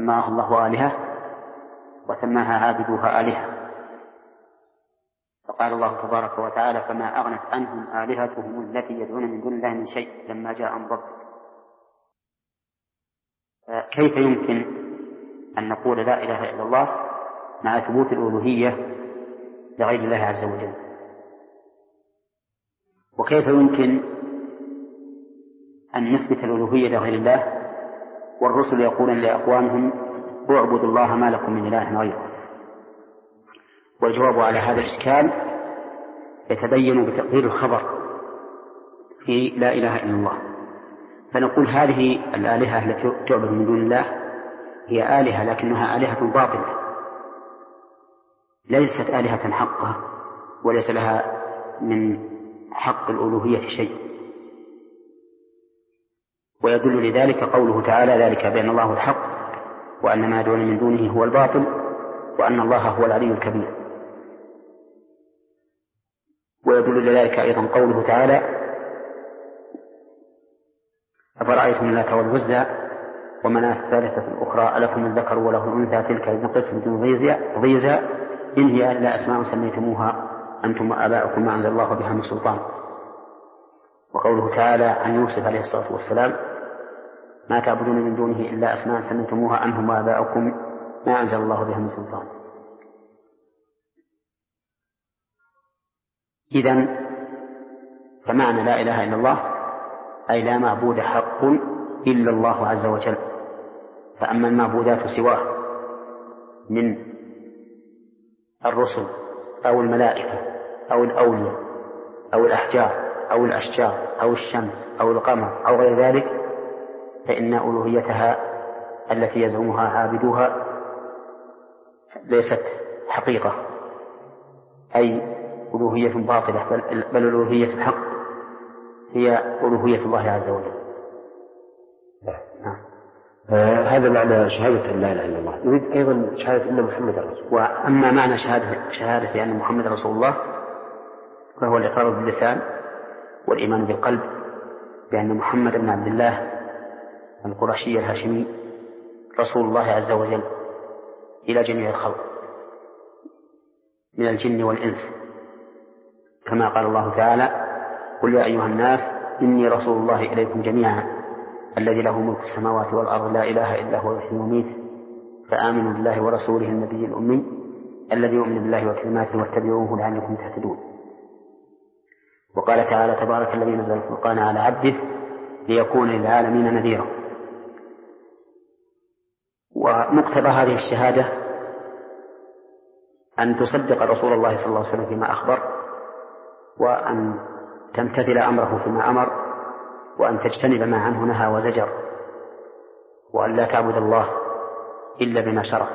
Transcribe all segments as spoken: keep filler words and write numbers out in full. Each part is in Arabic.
سماها الله آلهة وسماها عابدوها آلهة. فقال الله تبارك وتعالى: فما أغنت عنهم آلهتهم التي يدعون من دون الله من شيء لما جاء أمر ربك. كيف يمكن أن نقول لا إله إلا الله مع ثبوت الألوهية لغير الله عز وجل؟ وكيف يمكن أن نثبت الألوهية لغير الله والرسل يقولون لأقوامهم: اعبدوا الله ما لكم من إله غيره؟ والجواب على هذا الإشكال يتبين بتقدير الخبر في لا إله إلا الله. فنقول هذه الآلهة التي تعبد من دون الله هي آلهة، لكنها آلهة باطلة، ليست آلهة حقة، وليس لها من حق الألوهية شيء. ويدل لذلك قوله تعالى: ذلك بأن الله الحق وأن ما يدعون من دونه هو الباطل وأن الله هو العلي الكبير. ويدل لذلك أيضا قوله تعالى: أفرأيتم اللات والعزى ومناة الثالثة الأخرى ألكم الذكر وله الأنثى تلك إذن قسمة ضيزى إن هي إلا أسماء سميتموها أنتم وآباؤكم ما أنزل الله بها من سلطان. وقوله تعالى عن يوسف عليه الصلاة والسلام: ما تعبدون من دونه إلا أسماء سميتموها أنتم وآباؤكم ما أنزل الله بها من سلطان. إذن فمعنى لا إله إلا الله أي لا معبود حق إلا الله عز وجل. فأما المعبودات سواه من الرسل أو الملائكة أو الأولياء أو الأحجار أو الأشجار أو الشمس أو القمر أو غير ذلك فإن ألوهيتها التي يزعمها عابدوها ليست حقيقة، أي ألوهية باطلة، بل ألوهية الحق هي ألوهية الله عز وجل. نعم. آه هذا معنى شهادة أن لا إله إلا الله. نريد أيضا شهادة أن محمد رسول الله. وأما معنى شهادة, شهادة أن محمد رسول الله فهو الإقرار باللسان والإيمان بالقلب بأن محمد بن عبد الله القرشي الهاشمي رسول الله عز وجل إلى جميع الخلق من الجن والإنس، كما قال الله تعالى: قل يا أيها الناس إني رسول الله إليكم جميعا الذي له ملك السماوات والأرض لا إله إلا هو يحيي ويميت فآمنوا بالله ورسوله النبي الأمي الذي يؤمن بالله وكلماته واتبعوه لعلكم تهتدون. وقال تعالى: تبارك الذي نزل الفرقان على عبده ليكون للعالمين نذيرا. ومقتضى هذه الشهادة أن تصدق رسول الله صلى الله عليه وسلم فيما أخبر، وأن تمتثل أمره فيما أمر، وأن تجتنب ما عنه نهى وزجر، وأن لا تعبد الله إلا بما شرع.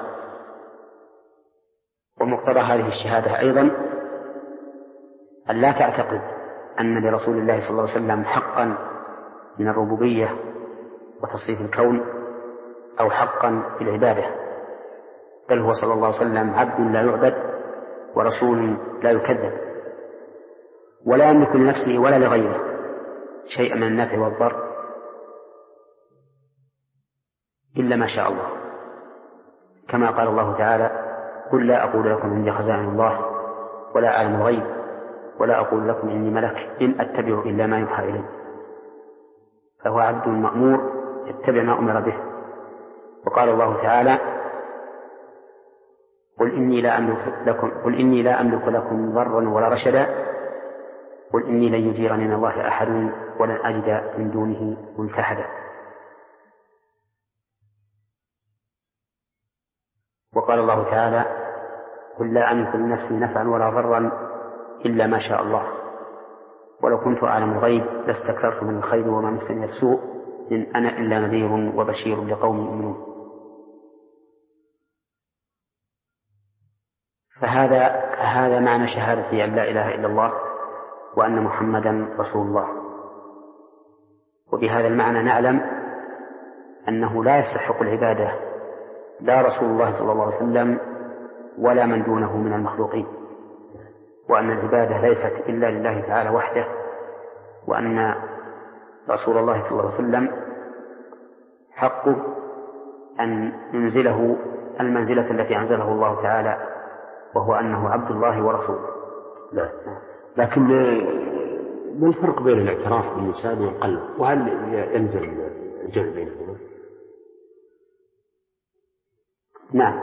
ومقتضى هذه الشهادة أيضا أن لا تعتقد أن لرسول الله صلى الله عليه وسلم حقا من الربوبية وتصريف الكون أو حقا في العبادة، بل هو صلى الله عليه وسلم عبد لا يعبد ورسول لا يكذب، ولا يملك لنفسه ولا لغيره شيئا من النفع والضر إلا ما شاء الله، كما قال الله تعالى: قل لا أقول لكم عندي خزائن الله ولا أعلم الغيب ولا أقول لكم إني ملك إن أتبع إلا ما يوحى إلي. فهو عبد مأمور يتبع ما أمر به. وقال الله تعالى: قل إني لا أملك لكم قل إني لا أملك لكم ضرا ولا رشدا قل إني لن يجيرني من الله أحد ولن أجد من دونه ملتحدا. وقال الله تعالى: قل لا أملك لنفسي نفعا ولا ضرا إلا ما شاء الله ولو كنت أعلم الغيب لاستكثرت من الخير وما مسني السوء إن أنا إلا نذير وبشير لقوم يؤمنون. فهذا هذا معنى شهادة أن لا إله إلا الله وأن محمدا رسول الله. وبهذا المعنى نعلم أنه لا يستحق العبادة لا رسول الله صلى الله عليه وسلم ولا من دونه من المخلوقين، وأن العبادة ليست إلا لله تعالى وحده، وأن رسول الله صلى الله عليه وسلم حقه أن ينزله المنزلة التي أنزله الله تعالى، وهو أنه عبد الله ورسوله. لا. لكن ما الفرق بين الاعتراف باللسان والقلب؟ وهل يلزم الجمع بينهما؟ نعم،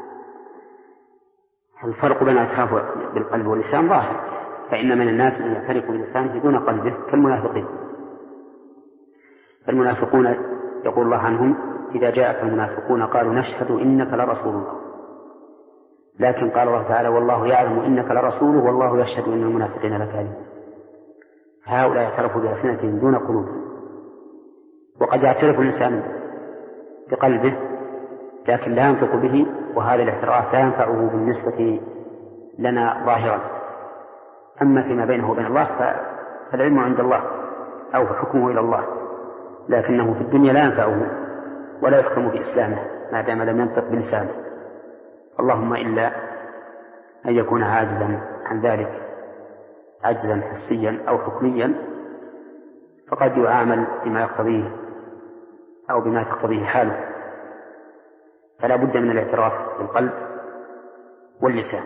الفرق بين الاعتراف بالقلب واللسان ظاهر، فإن من الناس من يعترف بلسانه دون قلبه كالمنافقين. فالمنافقون يقول الله عنهم: إذا جاءك المنافقون قالوا نشهد إنك لرسول الله، لكن قال الله تعالى: والله يعلم إنك لرسوله والله يشهد إن المنافقين لكاذبون. هؤلاء اعترفوا بألسنتهم دون قلوبهم، وقد يعترف الإنسان بقلبه لكن لا ينطق به، وهذا الاعتراف لا ينفعه بالنسبة لنا ظاهرا. أما فيما بينه وبين الله فالعلم عند الله أو حكمه إلى الله، لكنه في الدنيا لا ينفعه ولا يحكم بإسلامه ما دام لم ينطق بلسانه، اللهم إلا أن يكون عاجزا عن ذلك عجزا حسيا أو حكميا، فقد يعامل بما يقتضيه أو بما تقتضيه حاله. فلا بد من الاعتراف بالقلب واللسان.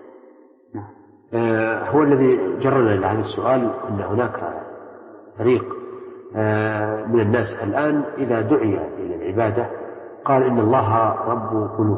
آه هو الذي جرنا لهذا السؤال أن هناك فريق آه من الناس الآن إذا دعي إلى العبادة قال إن الله رب قلوب،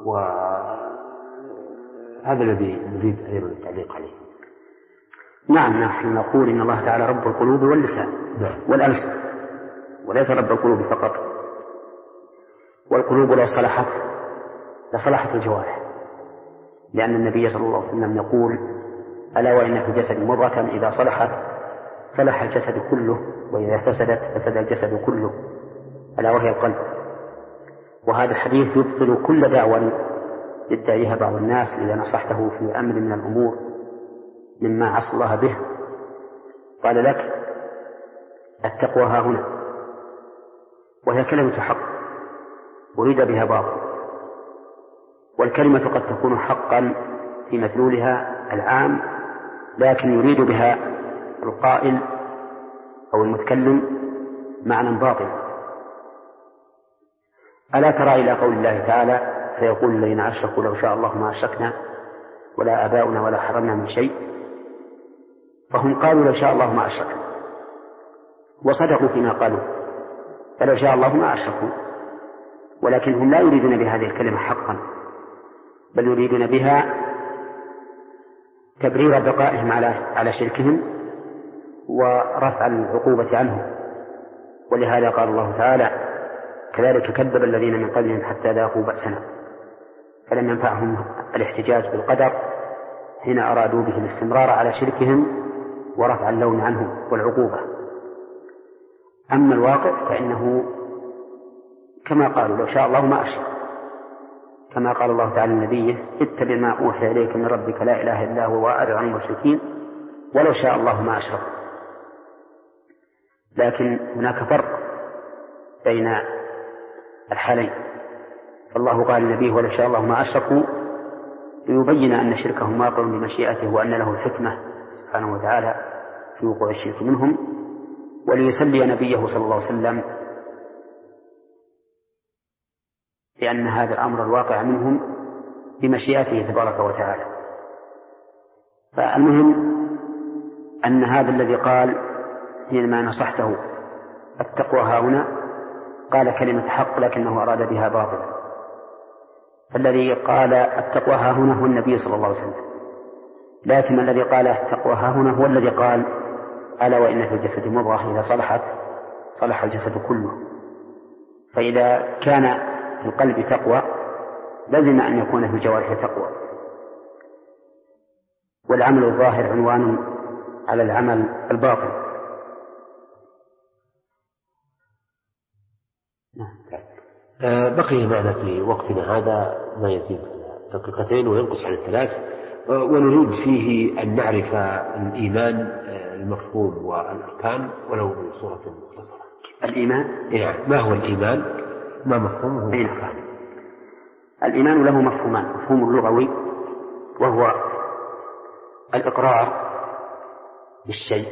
وهذا الذي نريد أيضا التعليق عليه. نعم، نحن نقول إن الله تعالى رب القلوب واللسان والألسن، وليس رب القلوب فقط. والقلوب لو صلحت لصلحت الجوارح، لأن النبي صلى الله عليه وسلم يقول: ألا وإن في الجسد مضغة إذا صلحت صلح الجسد كله، وإذا فسدت فسد الجسد كله، ألا وهي القلب. وهذا الحديث يبطل كل دعوة يدعيها بعض الناس إذا نصحته في أمر من الأمور مما عصى الله به قال لك: التقوى ها هنا، وهي كلمة حق أريد بها باطل. والكلمة قد تكون حقا في مدلولها العام، لكن يريد بها القائل أو المتكلم معنى باطل. ألا ترى إلى قول الله تعالى: سيقول الذين أشركوا لو شاء الله ما أشركنا ولا آباؤنا ولا حرمنا من شيء. فهم قالوا لو شاء الله ما أشركنا، وصدقوا فيما قالوا، فلو شاء الله ما أشركوا، ولكنهم لا يريدون بهذه الكلمة حقا، بل يريدون بها تبرير بقائهم على على شركهم ورفع العقوبة عنهم. ولهذا قال الله تعالى: كذلك كذب الذين من قبلهم حتى ذاقوا بأسنا، فلم ينفعهم الاحتجاج بالقدر حين أرادوا به الاستمرار على شركهم ورفع اللوم عنهم والعقوبة. أما الواقع فإنه كما قالوا: لو شاء الله ما أشرك، كما قال الله تعالى لنبيه: اتبع ما أوحي إليك من ربك لا إله إلا هو وأعرض عن المشركين ولو شاء الله ما أشرك. لكن هناك فرق بين الحالين، فالله قال لنبيه: ولو شاء الله ما أشركوا، ليبين أن شركهم واقع بمشيئته وأن له الحكمة سبحانه وتعالى في وقوع الشرك منهم، وليسلي نبيه صلى الله عليه وسلم لأن هذا الأمر الواقع منهم بمشيئته تبارك وتعالى. فالمهم أن هذا الذي قال حينما نصحته التقوى ها هنا قال كلمة حق لكنه أراد بها باطلا، فالذي قال التقوى ها هنا هو النبي صلى الله عليه وسلم، لكن الذي قال التقوى ها هنا هو الذي قال: ألا وإن في الجسد مضغة إذا صلحت صلح الجسد كله. فإذا كان في القلب تقوى لازم أن يكون في الجوارح تقوى. والعمل الظاهر عنوان على العمل الباطن. بقي معنا في وقتنا هذا ما يزيد دقيقتين وينقص عن الثلاث، ونريد فيه أن نعرف الإيمان المفهوم والأركان ولو بصورة مختصرة. الإيمان يعني ما هو الإيمان؟ ما مفهومه والأركان؟ الإيمان له مفهومان: مفهوم لغوي وهو الإقرار بالشيء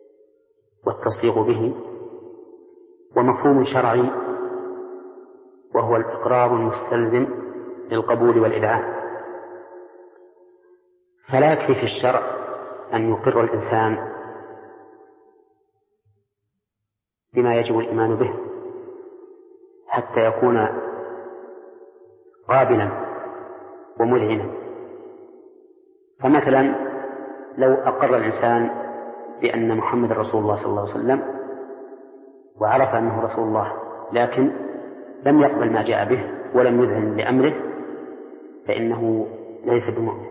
والتصديق به، ومفهوم شرعي وهو الإقرار المستلزم للقبول والإذعان. فلا يكفي في الشرع أن يقر الإنسان بما يجب الإيمان به حتى يكون قابلا ومذعنا. فمثلا لو أقر الإنسان بأن محمد رسول الله صلى الله عليه وسلم وعرف أنه رسول الله لكن لم يقبل ما جاء به ولم يذعن لأمره فإنه ليس بمؤمن.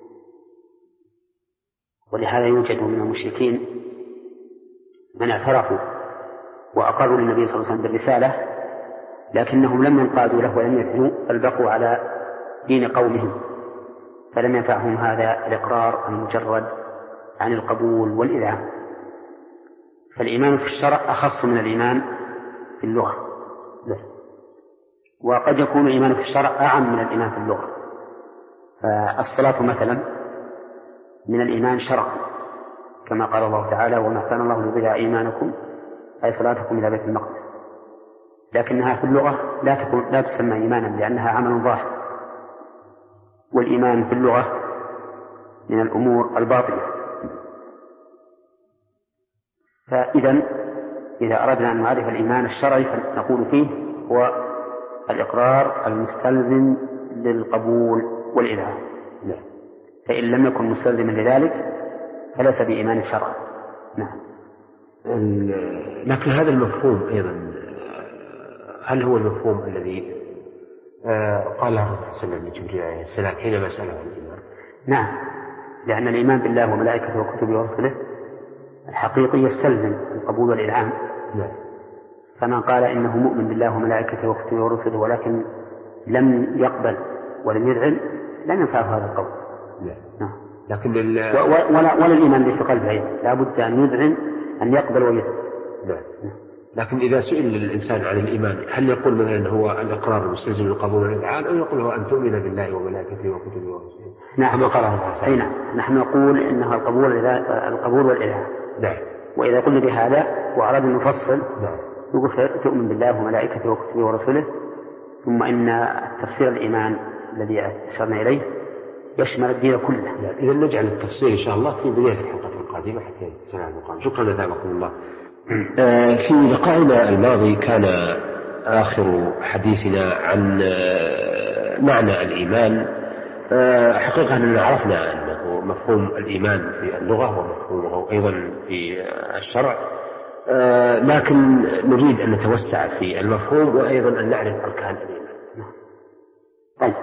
ولهذا يوجد من المشركين من اعترفوا وأقروا للنبي صلى الله عليه وسلم بالرسالة لكنهم لم ينقادوا له ولم يذعنوا بل بقوا على دين قومهم، فلم ينفعهم هذا الإقرار المجرد عن القبول والإذعان. فالإيمان في الشرع أخص من الإيمان في اللغة، وقد يكون الإيمان في الشرع أعم من الإيمان في اللغة. فالصلاة مثلا من الإيمان شرعا كما قال الله تعالى: وما كان الله ليضيع إيمانكم أي صلاتكم إلى بيت المقدس، لكنها في اللغة لا تكون لا تسمى إيمانا لأنها عمل ظاهر، والإيمان في اللغة من الأمور الباطنة. فإذا إذا أردنا أن نعرف الإيمان الشرعي فنقول فيه هو الإقرار المستلزم للقبول والإذعان، فإن لم يكن مستلزما لذلك فليس بإيمان شرعي. نعم. لكن هذا المفهوم أيضا هل هو المفهوم الذي قاله سيدنا جبريل عليه السلام حينما سأله عن الإيمان؟ نعم، لأن الإيمان بالله وملائكته وكتبه ورسله الحقيقي يستلزم القبول والإذعان. نعم. فمن قال إنه مؤمن بالله وملائكته وكتبه ورسله ولكن لم يقبل ولم يذعن لم ينفعه هذا القول. نعم. نعم. لكن ولا, ولا الإيمان ليس في قلبه أيضا، لا بد أن يذعن أن يقبل ويذعن. نعم. لكن إذا سئل الإنسان عن الإيمان هل يقول مثلا هو الإقرار المستلزم للقبول والإذعان أو يقول هو أن تؤمن بالله وملائكته وكتبه ورسله؟ نعم. كما قال الله. أي نعم. نحن نقول إنها القبول القبول والإذعان. نعم. وإذا قلنا بهذا وأردنا نفصل نعم. نقول تؤمن بالله وملائكته وكتبه ورسله، ثم إن تفسير الإيمان الذي أشرنا إليه يشمل الدين كله. نعم. إذا نجعل التفسير إن شاء الله في بداية الحلقة القادمة حتى سلام المقام. شكرا لكم الله. في لقائنا الماضي كان آخر حديثنا عن معنى الإيمان. حقيقة أننا عرفنا أنه مفهوم الإيمان في اللغة ومفهومه أيضا في الشرع، لكن نريد أن نتوسع في المفهوم وأيضا أن نعرف أركان الإيمان. طيب،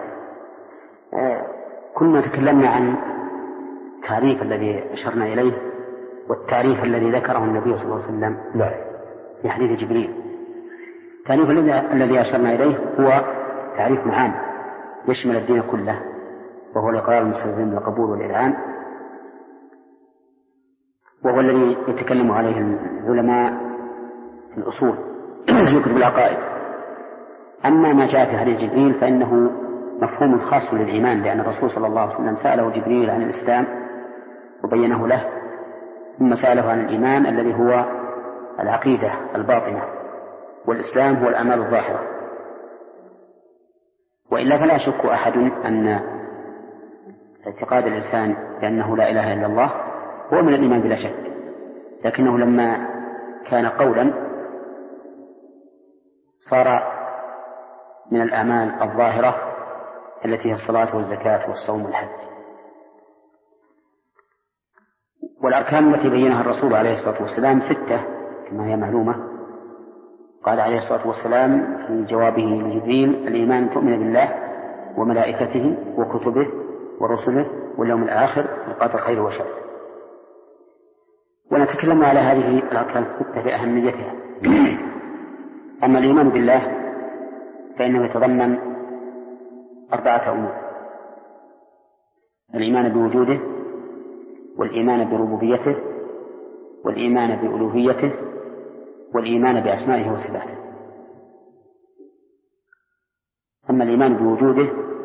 كنا تكلمنا عن التعريف الذي أشرنا إليه والتعريف الذي ذكره النبي صلى الله عليه وسلم نعم. في حديث جبريل. التعريف الذي أشرنا إليه هو تعريف عام يشمل الدين كله، وهو الإقرار المستلزم للقبول والإذعان، وهو الذي يتكلم عليه العلماء في الأصول في كتب العقائد. أما ما جاء في حديث جبريل فإنه مفهوم خاص للإيمان، لأن الرسول صلى الله عليه وسلم سأله جبريل عن الإسلام وبينه له، ثم سأله عن الإيمان الذي هو العقيدة الباطنة، والإسلام هو الأعمال الظاهرة. وإلا فلا يشك أحد أن اعتقاد الإنسان بأنه لا إله إلا الله هو من الإيمان بلا شك، لكنه لما كان قولا صار من الأعمال الظاهرة التي هي الصلاة والزكاة والصوم والحج. والأركان التي بينها الرسول عليه الصلاة والسلام ستة كما هي معلومة. قال عليه الصلاة والسلام في جوابه لجبريل: الإيمان تؤمن بالله وملائكته وكتبه ورسله واليوم الآخر والقدر خير وشر. ونتكلم على هذه الأركان الستة بأهميتها. أما الإيمان بالله فإنه يتضمن أربعة أمور: الإيمان بوجوده، والإيمان بربوبيته، والإيمان بألوهيته، والإيمان بأسمائه وصفاته. أما الإيمان بوجوده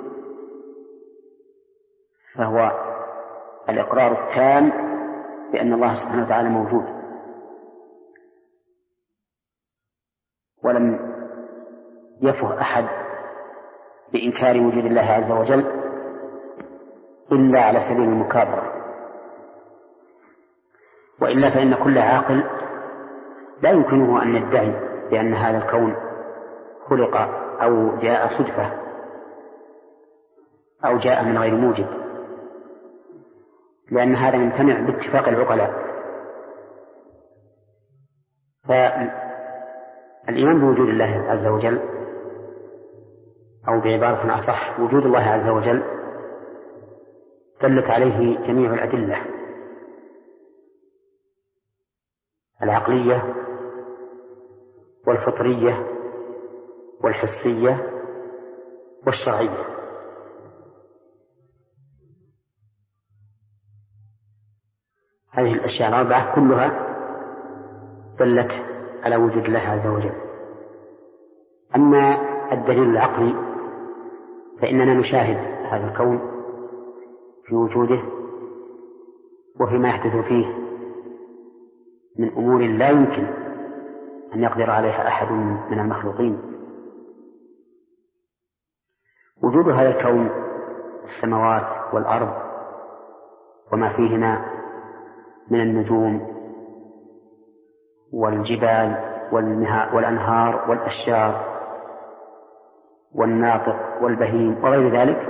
فهو الإقرار التام بأن الله سبحانه وتعالى موجود، ولم يفه أحد بإنكار وجود الله عز وجل إلا على سبيل المكابرة، وإلا فإن كل عاقل لا يمكنه أن يدعي بأن هذا الكون خلق أو جاء صدفة أو جاء من غير موجب، لأن هذا يمتنع باتفاق العقلاء. فالإيمان بوجود الله عز وجل، أو بعبارة أصح وجود الله عز وجل، دلت عليه جميع الأدلة العقلية والفطرية والحسية والشرعية. هذه الأشياء الأربعة كلها دلت على وجود الله عز وجل. أما الدليل العقلي فإننا نشاهد هذا الكون في وجوده وفيما يحدث فيه من أمور لا يمكن أن يقدر عليها أحد من المخلوقين. وجود هذا الكون، السماوات والأرض وما فيهما من النجوم والجبال والأنهار والأشجار والناطق والبهيم وغير ذلك،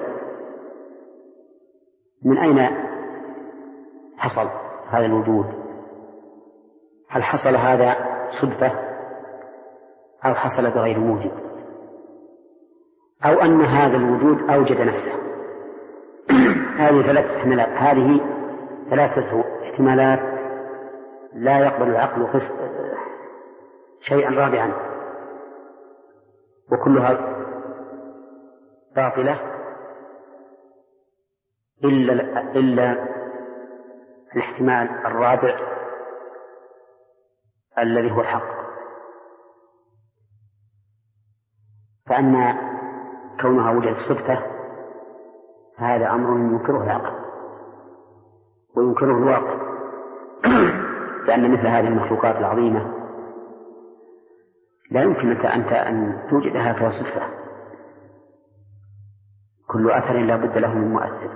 من أين حصل هذا الوجود؟ هل حصل هذا صدفة أو حصل بغير موجب، أو أن هذا الوجود أوجد نفسه؟ هذه ثلاثة احتمالات هذه ثلاثة احتمالات لا يقبل العقل شيئا رابعا، وكلها باطلة إلا, إلا الاحتمال الرابع الذي هو الحق. فأن كونها وجدت صدفة هذا أمر ينكره العقل وينكره الواقع، لأن مثل هذه المخلوقات العظيمة لا يمكن أنت أن توجدها كصدفة، كل أثر لا بد له من مؤثر.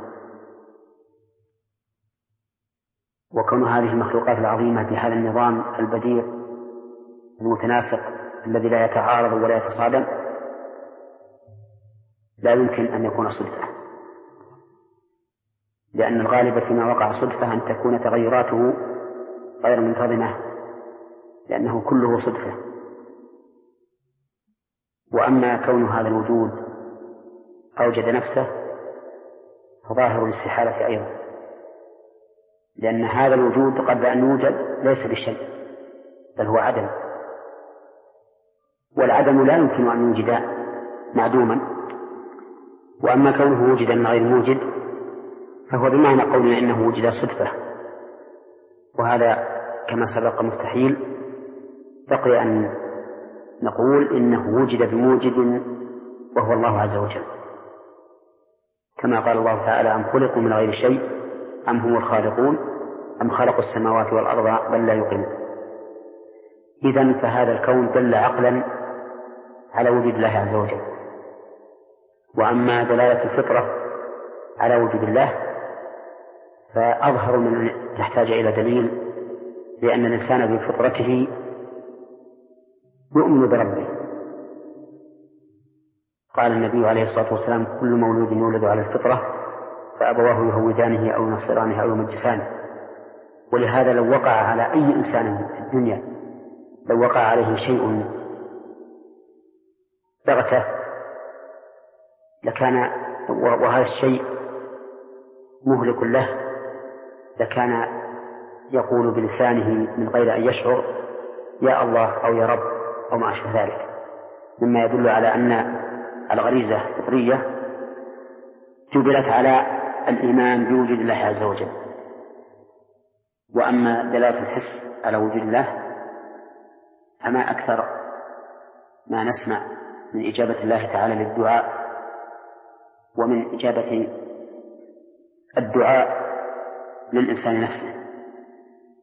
وكون هذه المخلوقات العظيمة بهذا النظام البديع المتناسق الذي لا يتعارض ولا يتصادم لا يمكن أن يكون صدفة، لأن الغالب فيما وقع صدفة أن تكون تغيراته غير منتظمة، لأنه كله صدفة. وأما كون هذا الوجود أوجد نفسه فظاهر الاستحالة أيضا، لأن هذا الوجود قبل أن يوجد ليس بشيء بل هو عدم، والعدم لا يمكن أن يوجد معدوما. وأما كونه وجد من غير موجد فهو بمعنى قولنا إنه وجد صدفة، وهذا كما سبق مستحيل. بقي أن نقول إنه وجد بموجد وهو الله عز وجل، كما قال الله تعالى: أم خلقوا من غير شيء أم هم الخالقون أم خلقوا السماوات والأرض بل لا يوقنون. إذن فهذا الكون دل عقلا على وجود الله عز وجل. وأما دلالة الفطرة على وجود الله فأظهر من أن تحتاج إلى دليل، لأن الإنسان بفطرته يؤمن بربه. قال النبي عليه الصلاة والسلام: كل مولود يولد على الفطرة فأبواه يهودانه أو ينصرانه أو يمجسانه. ولهذا لو وقع على أي إنسان في الدنيا لو وقع عليه شيء بغته لكان وهذا الشيء مهلك له لكان يقول بلسانه من غير أن يشعر: يا الله أو يا رب أو ما أشبه ذلك، مما يدل على أن الغريزة الفطرية جبلت على الإيمان بوجود الله عز وجل. وأما دلالة الحس على وجود الله فما أكثر ما نسمع من إجابة الله تعالى للدعاء ومن إجابة الدعاء للإنسان نفسه.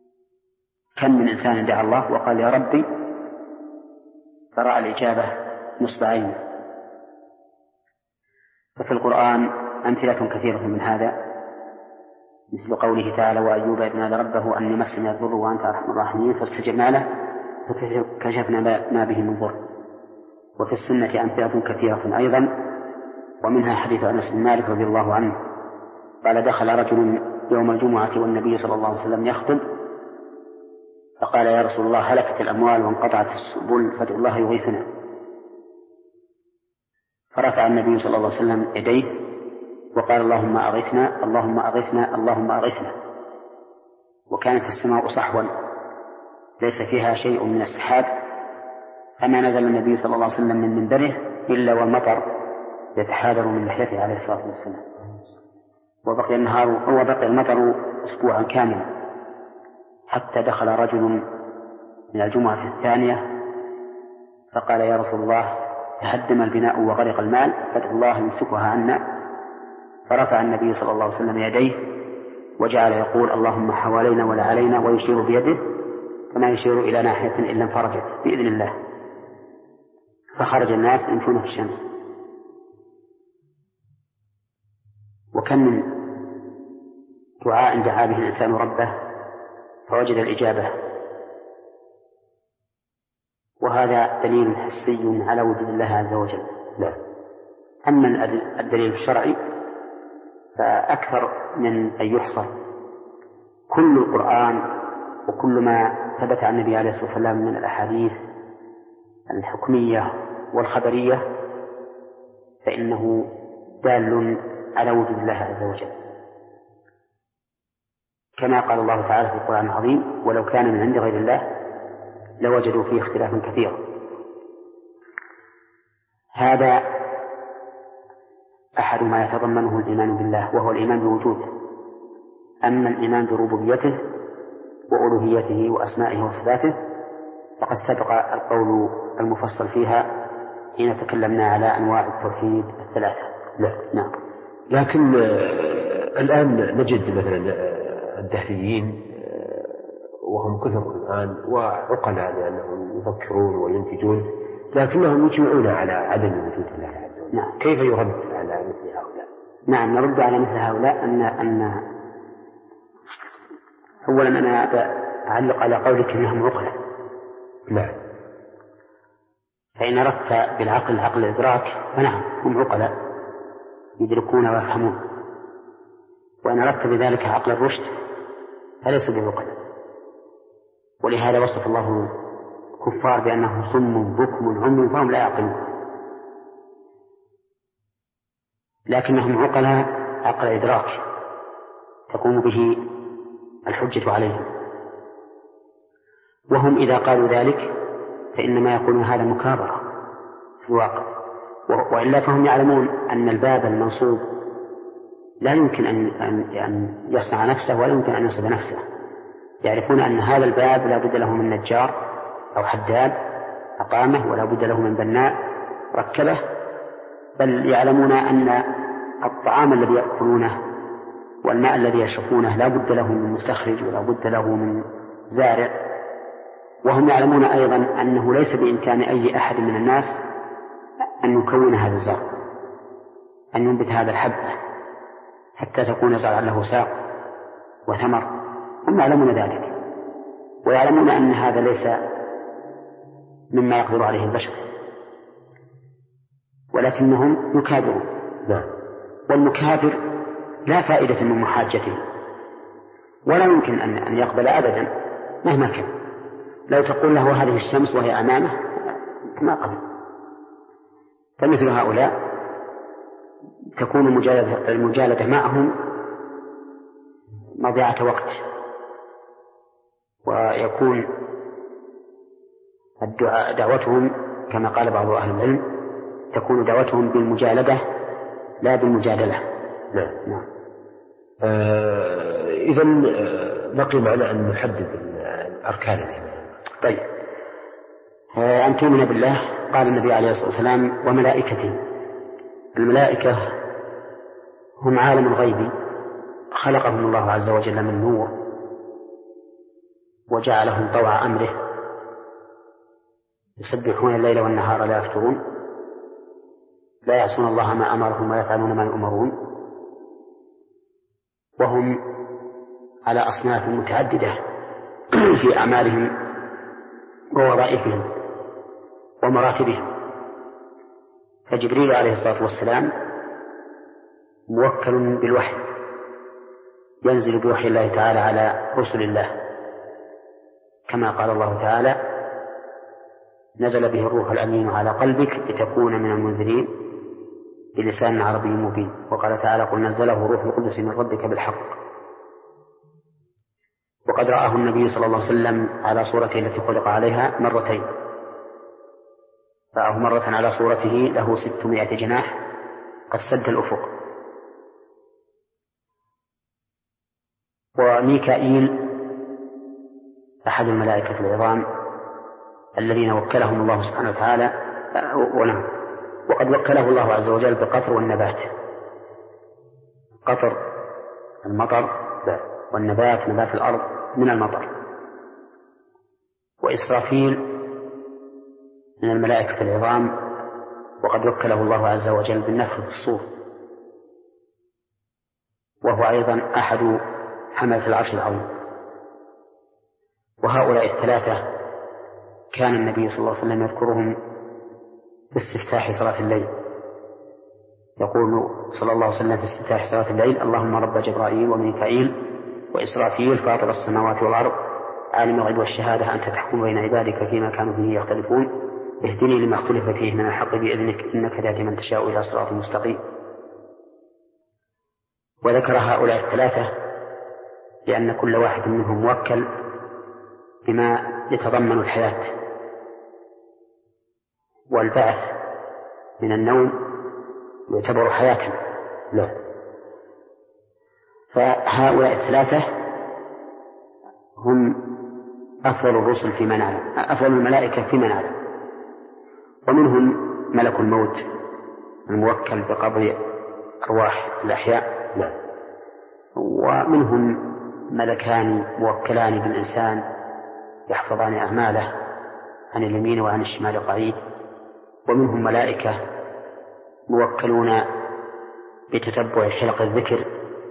كم من إنسان دعا الله وقال: يا ربي، فرأى الإجابة نصب عين. ففي القرآن أمثلة كثيرة من هذا، مثل قوله تعالى: وأيوب إذ نادى ربه أني مسني الضر وأنت أرحم الراحمين فاستجبنا له فكشفنا ما به من ضر. وفي السنة أمثلة كثيرة أيضا، ومنها حديث أنس بن مالك رضي الله عنه قال: دخل رجل يوم الجمعة والنبي صلى الله عليه وسلم يخطب فقال: يا رسول الله هلكت الأموال وانقطعت السبل فادعوا الله يغيثنا. فرفع النبي صلى الله عليه وسلم يديه وقال: اللهم أغثنا اللهم أغثنا اللهم أغثنا. وكانت السماء صحوا ليس فيها شيء من السحاب، فما نزل النبي صلى الله عليه وسلم من منبره إلا والمطر يتحاذر من لحيته عليه الصلاة والسلام. وبقي النهار وبقي المطر أسبوعا كاملا، حتى دخل رجل من الجمعة الثانية فقال: يا رسول الله تهدم البناء وغرق المال فادعوا الله يمسكها عنا. فرفع النبي صلى الله عليه وسلم يديه وجعل يقول: اللهم حوالينا ولا علينا، ويشير بيده كما يشير إلى ناحية إلا انفرجت بإذن الله. فخرج الناس يمشون في الشمس. وكم من دعاء دعا به الإنسان ربه فوجد الإجابة، وهذا دليل حسي على وجود الله عز وجل. لا. أما الدليل الشرعي فأكثر من أن يحصر. كل القرآن وكل ما ثبت عن النبي عليه الصلاة والسلام من الأحاديث الحكمية والخبرية فإنه دال على وجود الله عز وجل، كما قال الله تعالى في القرآن العظيم: ولو كان من عند غير الله لوجدوا فيه اختلافا كثيرا. هذا أحد ما يتضمنه الإيمان بالله، وهو الإيمان بوجوده. أما الإيمان بربوبيته وألوهيته وأسمائه وصفاته فقد سبق القول المفصل فيها حين تكلمنا على أنواع التوحيد الثلاثة. لا. نعم. لكن الآن نجد مثلا الدهريين وهم كثر الآن وعقلاء لأنهم يفكرون وينتجون، لكنهم يجمعون على عدم وجود الله عز وجل. نعم. كيف يرد على مثل هؤلاء؟ نعم، نرد على مثل هؤلاء أن أن أولا أنا أعلق على قولك أنهم عقلاء. نعم. فإن أردت بالعقل عقل الإدراك فنعم هم عقلاء يدركون ويفهمون، وإن أردت بذلك عقل الرشد فليسوا بعقلاء. ولهذا وصف الله الكفار بأنهم صم بكم عمي فهم لا يعقلون، لكنهم عقلاء عقل إدراك تقوم به الحجة عليهم. وهم إذا قالوا ذلك فإنما يقولون هذا مكابرة في الواقع، وإلا فهم يعلمون أن الباب المنصوب لا يمكن أن يصنع نفسه ولا يمكن أن ينصب نفسه. يعرفون أن هذا الباب لا بد له من نجار أو حداد أقامه، ولا بد له من بناء ركبه، بل يعلمون أن الطعام الذي يأكلونه والماء الذي يشربونه لا بد له من مستخرج ولا بد له من زارع. وهم يعلمون أيضا أنه ليس بإمكان أي أحد من الناس أن يكون هذا الزرع، أن ينبت هذا الحبة حتى تكون زرعا له ساق وثمر. هم يعلمون ذلك، ويعلمون أن هذا ليس مما يقدر عليه البشر، ولكنهم يكابرون. نعم. والمكابر لا فائدة من محاجته، ولا يمكن أن يقبل أبدا مهما كان. لو تقول له هذه الشمس وهي أمامه ما قبل. فمثل هؤلاء تكون المجالدة معهم مضيعة وقت، ويكون الدعاء دعوتهم كما قال بعض أهل العلم تكون دعوتهم بالمجالدة لا بالمجادلة. نعم. نعم. آه إذن بقي معنا أن نحدد أركان الإيمان. طيب. آه أن تؤمن بالله. قال النبي عليه الصلاة والسلام: وملائكته. الملائكة هم عالم الغيب خلقهم الله عز وجل من نور وجعلهم طوع أمره، يسبحون الليل والنهار لا يفترون لا يعصون الله ما أمرهم ويفعلون ما يؤمرون، وهم على أصناف متعددة في أعمالهم ووظائفهم ومراتبهم. فجبريل عليه الصلاة والسلام موكل بالوحي، ينزل بوحي الله تعالى على رسل الله، كما قال الله تعالى: نزل به الروح الأمين على قلبك لتكون من المنذرين بلسان عربي مبين. وقال تعالى: قل نزله روح القدس من ربك بالحق. وقد رآه النبي صلى الله عليه وسلم على صورته التي خلق عليها مرتين، رآه مرة على صورته له ستمائة جناح قد سد الأفق. وميكائيل أحد الملائكة العظام الذين وكلهم الله سبحانه وتعالى، وقد وكله الله عز وجل بالقطر والنبات. قطر المطر، والنبات نبات الأرض من المطر. وإسرافيل من الملائكة العظام، وقد وكله الله عز وجل بالنفخ في الصور، وهو أيضا أحد حملة العرش العظيم. وهؤلاء الثلاثة كان النبي صلى الله عليه وسلم يذكرهم في استفتاح صلاة الليل، يقول صلى الله عليه وسلم في استفتاح صلاة الليل: اللهم رب جبرائيل وميكائيل وإسرافيل فاطر السماوات والأرض عالم الغيب والشهادة أنت تحكم بين عبادك فيما كانوا فيه يختلفون اهدني لما اختلف فيه من الحق بإذنك إنك تهدي من تشاء إلى صراط مستقيم. وذكر هؤلاء الثلاثة لأن كل واحد منهم موكل بما يتضمن الحياة والبعث من النوم يعتبر حياة له. فهؤلاء الثلاثة هم أفضل الرسل في من نعلم، أفضل الملائكة في من نعلم. ومنهم ملك الموت الموكل بقبض أرواح الأحياء، ومنهم ملكان موكلان بالإنسان يحفظان أعماله عن اليمين وعن الشمال قعيد. ومنهم ملائكة موكلون بتتبع حلق الذكر.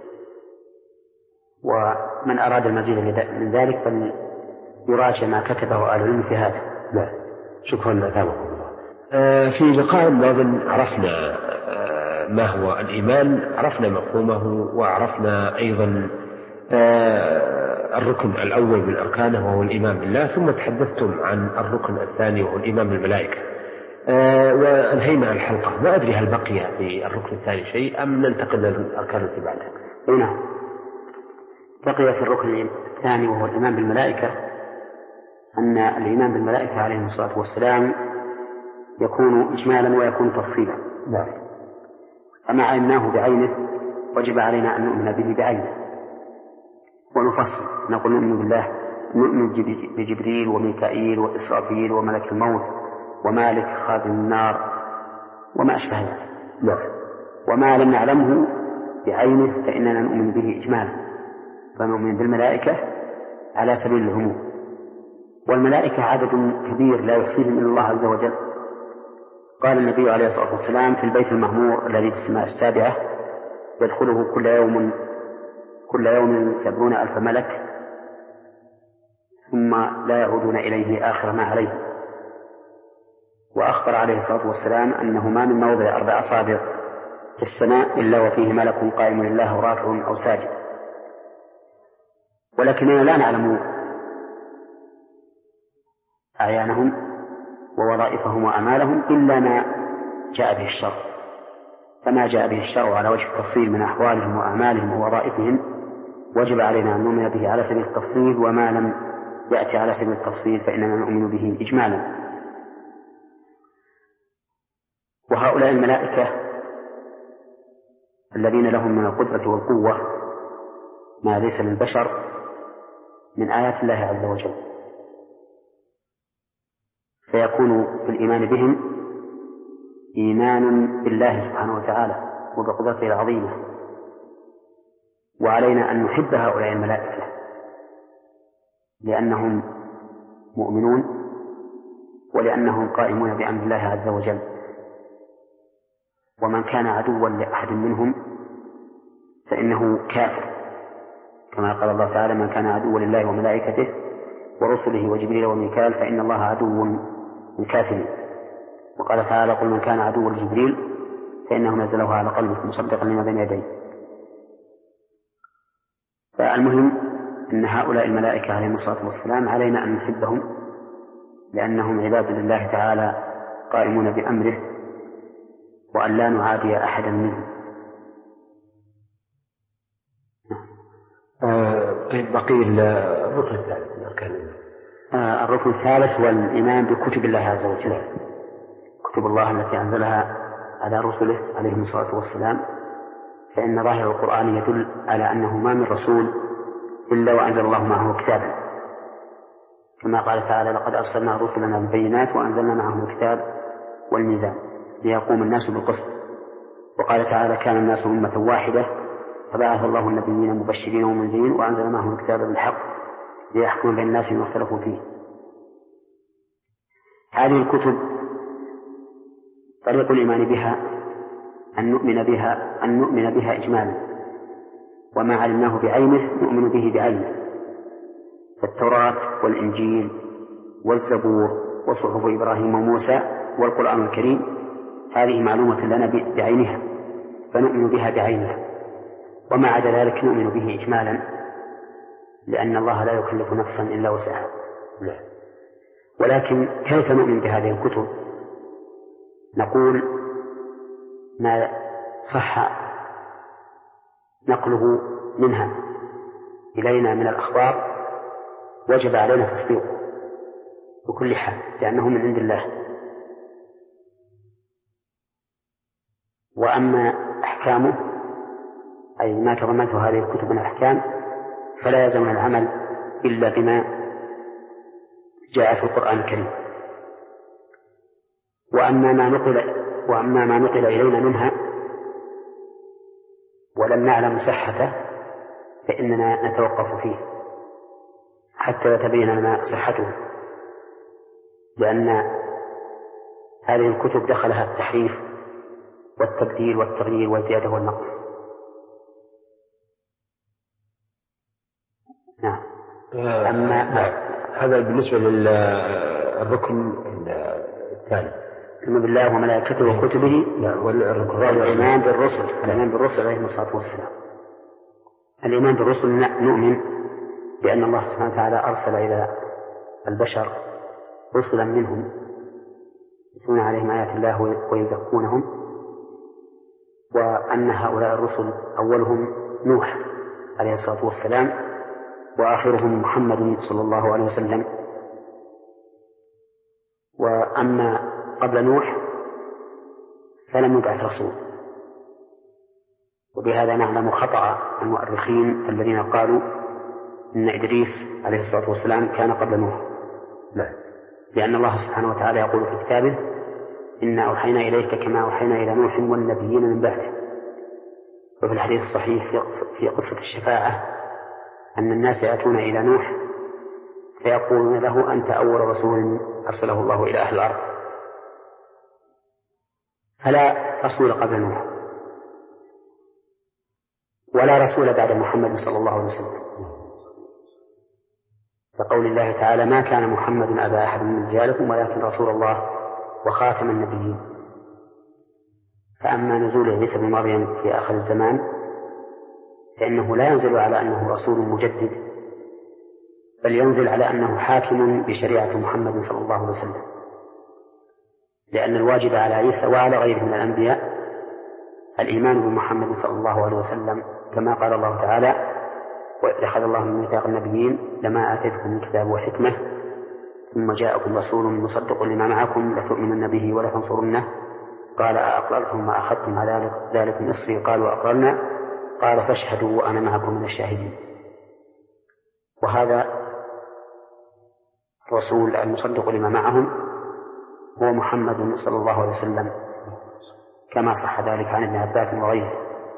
ومن أراد المزيد من ذلك فليراجع ما كتبه أهل العلم في هذا. لا شكرا لكم. في لقاء ماض عرفنا ما هو الإيمان، عرفنا مفهومه، وعرفنا أيضا الركن الأول من أركانه وهو الإيمان بالله، ثم تحدثتم عن الركن الثاني وهو الإيمان بالملائكة، وأنهينا الحلقة. ما أدري هل بقي في الركن الثاني شيء أم ننتقل للأركان التي بعدها؟ نعم، بقي في الركن الثاني وهو الإيمان بالملائكة أن الإيمان بالملائكة عليهم الصلاة والسلام يكون إجمالا ويكون تفصيلا. نعم. فما علمناه بعينه وجب علينا أن نؤمن به بعينه ونفصل، نقول نؤمن بالله، نؤمن بجبريل وميكائيل وإسرافيل وملك الموت ومالك خازن النار وما أشبه ذلك. نعم. وما لم نعلمه بعينه فإننا نؤمن به إجمالا، فنؤمن بالملائكة على سبيل العموم. والملائكة عدد كبير لا يحصيهم إلا الله عز وجل. قال النبي عليه الصلاة والسلام في البيت المعمور الذي في السماء السابعة يدخله كل يوم كل يوم سبعون ألف ملك ثم لا يعودون إليه آخر ما عليه. وأخبر عليه الصلاة والسلام أنه ما من موضع أربع أصابع في السماء إلا وفيه ملك قائم لله رافع أو ساجد. ولكننا لا نعلم أعيانهم ووظائفهم وأعمالهم إلا ما جاء به الشرع. فما جاء به الشرع على وجه التفصيل من أحوالهم وأعمالهم ووظائفهم وجب علينا أن نؤمن به على سبيل التفصيل، وما لم يأتي على سبيل التفصيل فإننا نؤمن به إجمالا. وهؤلاء الملائكة الذين لهم من القدرة والقوة ما ليس للبشر من آيات الله عز وجل، فيكون في الإيمان بهم إيمان بالله سبحانه وتعالى وبقدرته العظيمة. وعلينا أن نحب هؤلاء الملائكة لأنهم مؤمنون ولأنهم قائمون بأمر الله عز وجل. ومن كان عدوا لأحد منهم فإنه كافر، كما قال الله تعالى: من كان عدوا لله وملائكته ورسله وجبريل وميكال فإن الله عدو للكافرين. وقال تعالى: قل من كان عدوا لجبريل فإنه نزله على قلبك مصدقا لما بين يديه. فالمهم أن هؤلاء الملائكة عليهم الصلاة والسلام علينا أن نحبهم، لأنهم عباد لله تعالى قائمون بأمره، وأن لا نعادي أحدا منهم. آه طيب، بقي الركن الثالث من أركان آه الركن الثالث هو الإيمان بكتب الله عز وجل، كتب الله التي أنزلها على رسله عليهم الصلاة والسلام، فإن ظاهر القرآن يدل على أنه ما من رسول إلا وأنزل الله معه كتابا، كما قال تعالى: لقد أرسلنا رسلنا بالبينات وأنزلنا معهم الكتاب والميزان ليقوم الناس بالقسط. وقال تعالى: كان الناس أمة واحدة فبعث الله النبيين مبشرين ومنذرين وأنزل معهم الكتاب بالحق ليحكم بين الناس فيما اختلفوا فيه. هذه الكتب طريق الإيمان بها أن نؤمن بها أن نؤمن بها إجمالا، وما علمناه بعينه نؤمن به بعينه، فالتوراة والإنجيل والزبور وصحف إبراهيم وموسى والقرآن الكريم هذه معلومة لنا بعينها فنؤمن بها بعينها، وما عدا ذلك نؤمن به إجمالا، لأن الله لا يكلف نفسا إلا وسعها. ولكن كيف نؤمن بهذه الكتب؟ نقول: ما صح نقله منها إلينا من الأخبار وجب علينا تصديقه بكل حال، لأنه من عند الله. وأما أحكامه، أي ما تضمنته هذه الكتب من أحكام، فلا يلزم العمل إلا بما جاء في القرآن الكريم. وأما ما نقل وأما ما نقل إلينا منها ولم نعلم صحته فإننا نتوقف فيه حتى يتبين لنا صحته، لأن هذه الكتب دخلها التحريف والتبديل والتغيير والزيادة والنقص. نعم. أما هذا بالنسبة للركن الثاني، نؤمن بالله وملائكته وكتبه والإيمان بالرسل. الإيمان بالرسل عليهم الصلاة والسلام. الإيمان بالرسل نؤمن بأن الله سبحانه وتعالى أرسل إلى البشر رسلا منهم يتلون عليهم آيات الله ويزكونهم، وأن هؤلاء الرسل أولهم نوح عليه الصلاة والسلام وآخرهم محمد صلى الله عليه وسلم. وأما قبل نوح فلم يبعث رسول، وبهذا نعلم خطأ المؤرخين الذين قالوا إن إدريس عليه الصلاة والسلام كان قبل نوح. لا، لأن الله سبحانه وتعالى يقول في كتابه: إنا أوحينا إليك كما أوحينا إلى نوح والنبيين من بعده. وفي الحديث الصحيح في قصة الشفاعة أن الناس يأتون إلى نوح فيقولون له: أنت أول رسول أرسله الله إلى أهل الأرض. فلا رسول قبل نوح ولا رسول بعد محمد صلى الله عليه وسلم، فقول الله تعالى: ما كان محمد أبا أحد من رجالكم ولكن رسول الله وخاتم النبيين. فأما نزول عيسى بن مريم في آخر الزمان فإنه لا ينزل على أنه رسول مجدد، بل ينزل على أنه حاكم بشريعة محمد صلى الله عليه وسلم، لأن الواجب على عيسى وعلى غيره من الأنبياء الإيمان بمحمد صلى الله عليه وسلم، كما قال الله تعالى: وإذ أخذ الله من ميثاق النبيين لما آتيتكم من كتاب وحكمة ثم جاءكم رسول مصدق لما معكم لتؤمنن به ولتنصرنه قال أأقررتم ما أخذتم على ذلك مصري قالوا أقررنا قال فاشهدوا وأنا معكم من الشاهدين. وهذا الرسول المصدق لما معهم هو محمد صلى الله عليه وسلم، كما صح ذلك عن ابن عباس وغيره.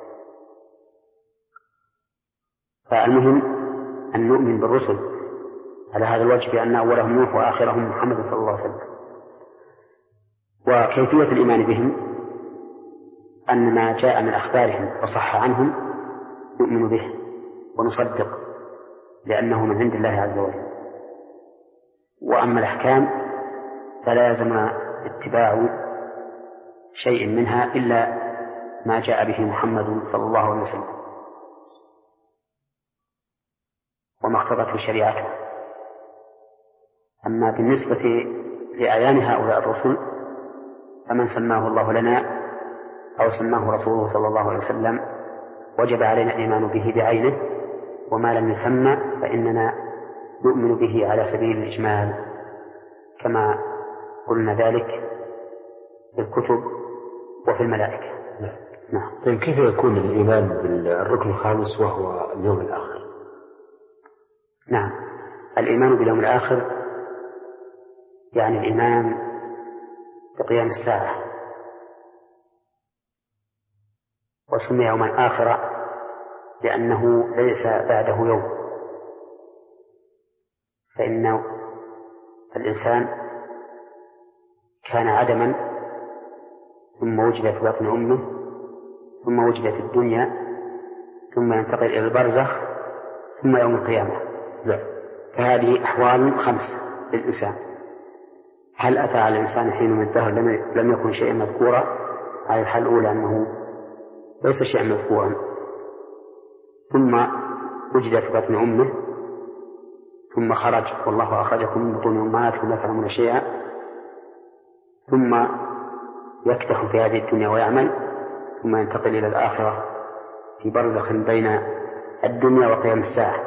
فالمهم أن نؤمن بالرسل على هذا الوجه، بأن أولهم نوح وآخرهم محمد صلى الله عليه وسلم. وكيفية الإيمان بهم أن ما جاء من أخبارهم وصح عنهم نؤمن به ونصدق لأنه من عند الله عز وجل. وأما الأحكام فلا يلزم اتباع شيء منها إلا ما جاء به محمد صلى الله عليه وسلم وما اقتضته شريعته. أما بالنسبة لأعيان هؤلاء الرسل فمن سماه الله لنا أو سماه رسوله صلى الله عليه وسلم وجب علينا الإيمان به بعينه، وما لم يسمى فإننا نؤمن به على سبيل الإجمال كما قلنا ذلك في الكتب وفي الملائكة. نعم. نعم. طيب كيف يكون الإيمان بالركن الخامس وهو اليوم الآخر؟ نعم، الإيمان باليوم الآخر يعني الإيمان بقيام الساعة، وسمي يوما آخر لأنه ليس بعده يوم، فإن الإنسان كان عدما ثم وجد في بطن أمه ثم وجد في الدنيا ثم ينتقل إلى البرزخ ثم يوم القيامة. لا. فهذه أحوال خمس للإنسان. هل أتى على الإنسان حين من الدهر لم يكن شيئا مذكورا؟ هذه الحالة الأولى أنه ليس شيئا مذكورا، ثم وجد في بطن أمه ثم خرج والله أخرجكم من بطون أمهاتكم لا تعلمون شيئا، ثم يكتح في هذه الدنيا ويعمل، ثم ينتقل إلى الآخرة في برزخ بين الدنيا وقيام الساعة.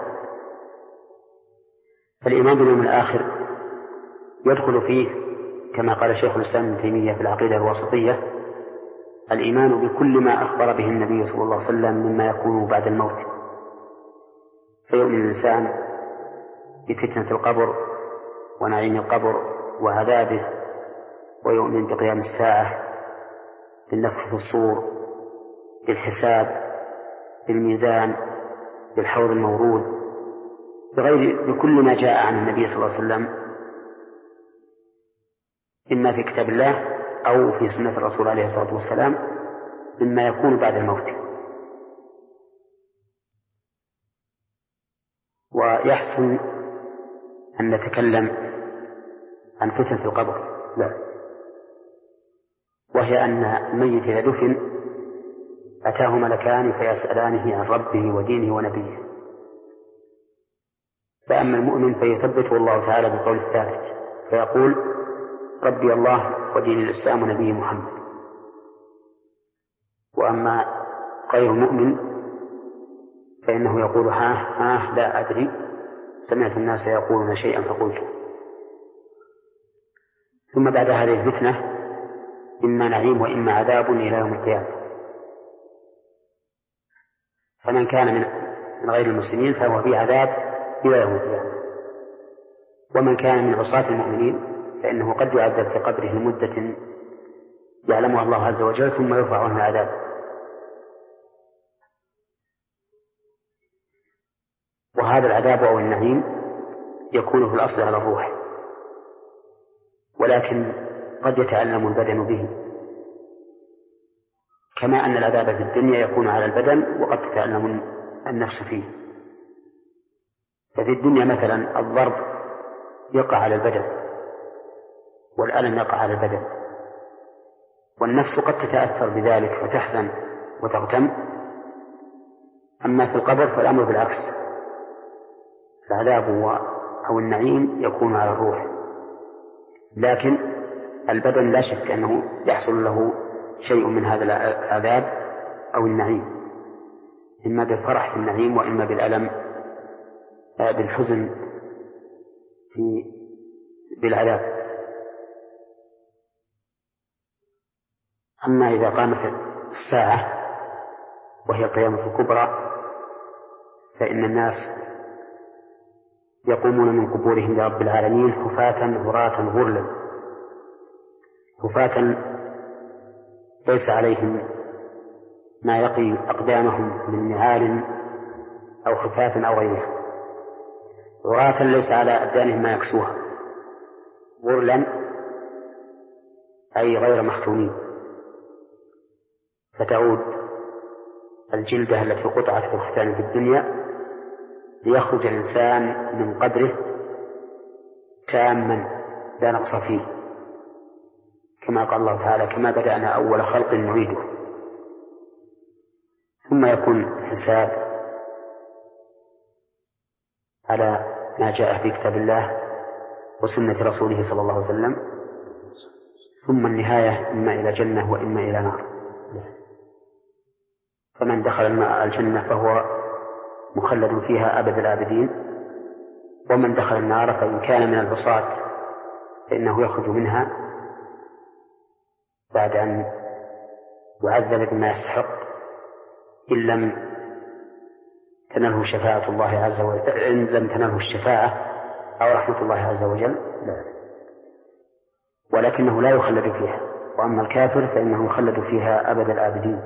فالإيمان باليوم الآخر يدخل فيه كما قال شيخ الإسلام ابن تيمية في العقيدة الواسطية الإيمان بكل ما أخبر به النبي صلى الله عليه وسلم مما يكون بعد الموت، فيؤمن الإنسان بفتنة القبر ونعيم القبر وعذابه، ويؤمن بقيام الساعة، بالنفخ في الصور، بالحساب، بالميزان، بالحوض المورود، بغير بكل ما جاء عن النبي صلى الله عليه وسلم إما في كتاب الله أو في سنة الرسول عليه الصلاة والسلام مما يكون بعد الموت. ويحسن أن نتكلم عن فتنة القبر، لا، وهي أن الميت إذا دفن أتاه ملكان فيسألانه عن ربه ودينه ونبيه، فأما المؤمن فيثبته الله تعالى بالقول الثابت فيقول ربي الله ودين الإسلام ونبي محمد. وأما غير المؤمن فإنه يقول ها ها لا أدري، سمعت الناس يقولون شيئا فقلت. ثم بعد هذه الفتنة إما نعيم وإما عذاب إلى يوم القيامة. فمن كان من غير المسلمين فهو في عذاب إلى يوم القيامة، ومن كان من عصاة المؤمنين فإنه قد يعذب في قبره لمدة يعلمها الله عز وجل ثم يرفع عنه العذاب. وهذا العذاب أو النعيم يكون في الأصل على الروح، ولكن قد يتألم البدن به، كما أن العذاب في الدنيا يكون على البدن وقد تتألم النفس فيه. ففي الدنيا مثلا الضرب يقع على البدن والألم يقع على البدن، والنفس قد تتأثر بذلك وتحزن وتغتم. أما في القبر فالأمر بالعكس، العذاب أو النعيم يكون على الروح، لكن البدن لا شك أنه يحصل له شيء من هذا العذاب أو النعيم، إما بالفرح في النعيم وإما بالألم بالحزن في بالعذاب. أما إذا قامت الساعة وهي القيامة الكبرى فإن الناس يقومون من قبورهم لرب العالمين حفاة عراة غرلا، حفاة ليس عليهم ما يقي أقدامهم من نعال أو خفاف أو غيرها، عراة ليس على أبدانهم ما يكسوها، غرلا أي غير مختونين. فتعود الجلدة التي قطعت في الختان في الدنيا ليخرج الإنسان من قدره تاما لا نقص فيه، كما قال الله تعالى: كما بدأنا أول خلق نعيده. ثم يكون حساب على ما جاء في كتاب الله وسنة رسوله صلى الله عليه وسلم، ثم النهاية إما إلى جنة وإما إلى نار. فمن دخل الجنة فهو مخلد فيها أبد الآبدين، ومن دخل النار فإن كان من العصاة فإنه يخرج منها بعد أن يعذب بما يستحق إن لم تنله شفاعة الله عز وجل، إن لم تنله الشفاعة أو رحمة الله عز وجل لا. ولكنه لا يخلد فيها. وأما الكافر فإنه يخلد فيها أبد الآبدين.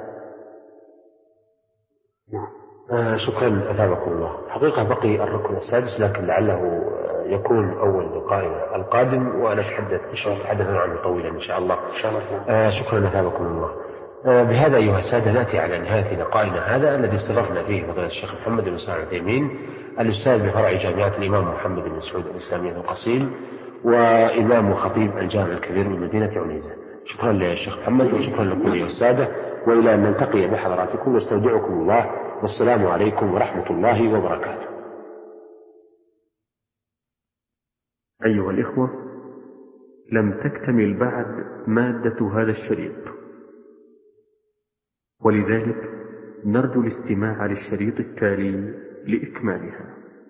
نعم. آه شكرا أثابكم الله. حقيقة بقي الركن السادس، لكن لعله يكون أول لقاء القادم، وأنا أتحدث حدثا عنه طويلا إن شاء الله. آه شكرا أثابكم الله. آه بهذا أيها السادة نأتي على نهاية لقائنا هذا الذي استضفنا فيه فضيلة الشيخ محمد بن صالح العثيمين، الأستاذ بفرع جامعة الإمام محمد بن سعود الإسلامية القصيم، وإمام وخطيب الجامع الكبير من مدينة عنيزة. شكرا للشيخ محمد وشكرا لكم أيها السادة، وإلى أن نلتقي بحضراتكم واستودعكم الله، والسلام عليكم ورحمة الله وبركاته. أيها الإخوة، لم تكتمل بعد مادة هذا الشريط، ولذلك نرجو الاستماع للشريط التالي لإكمالها.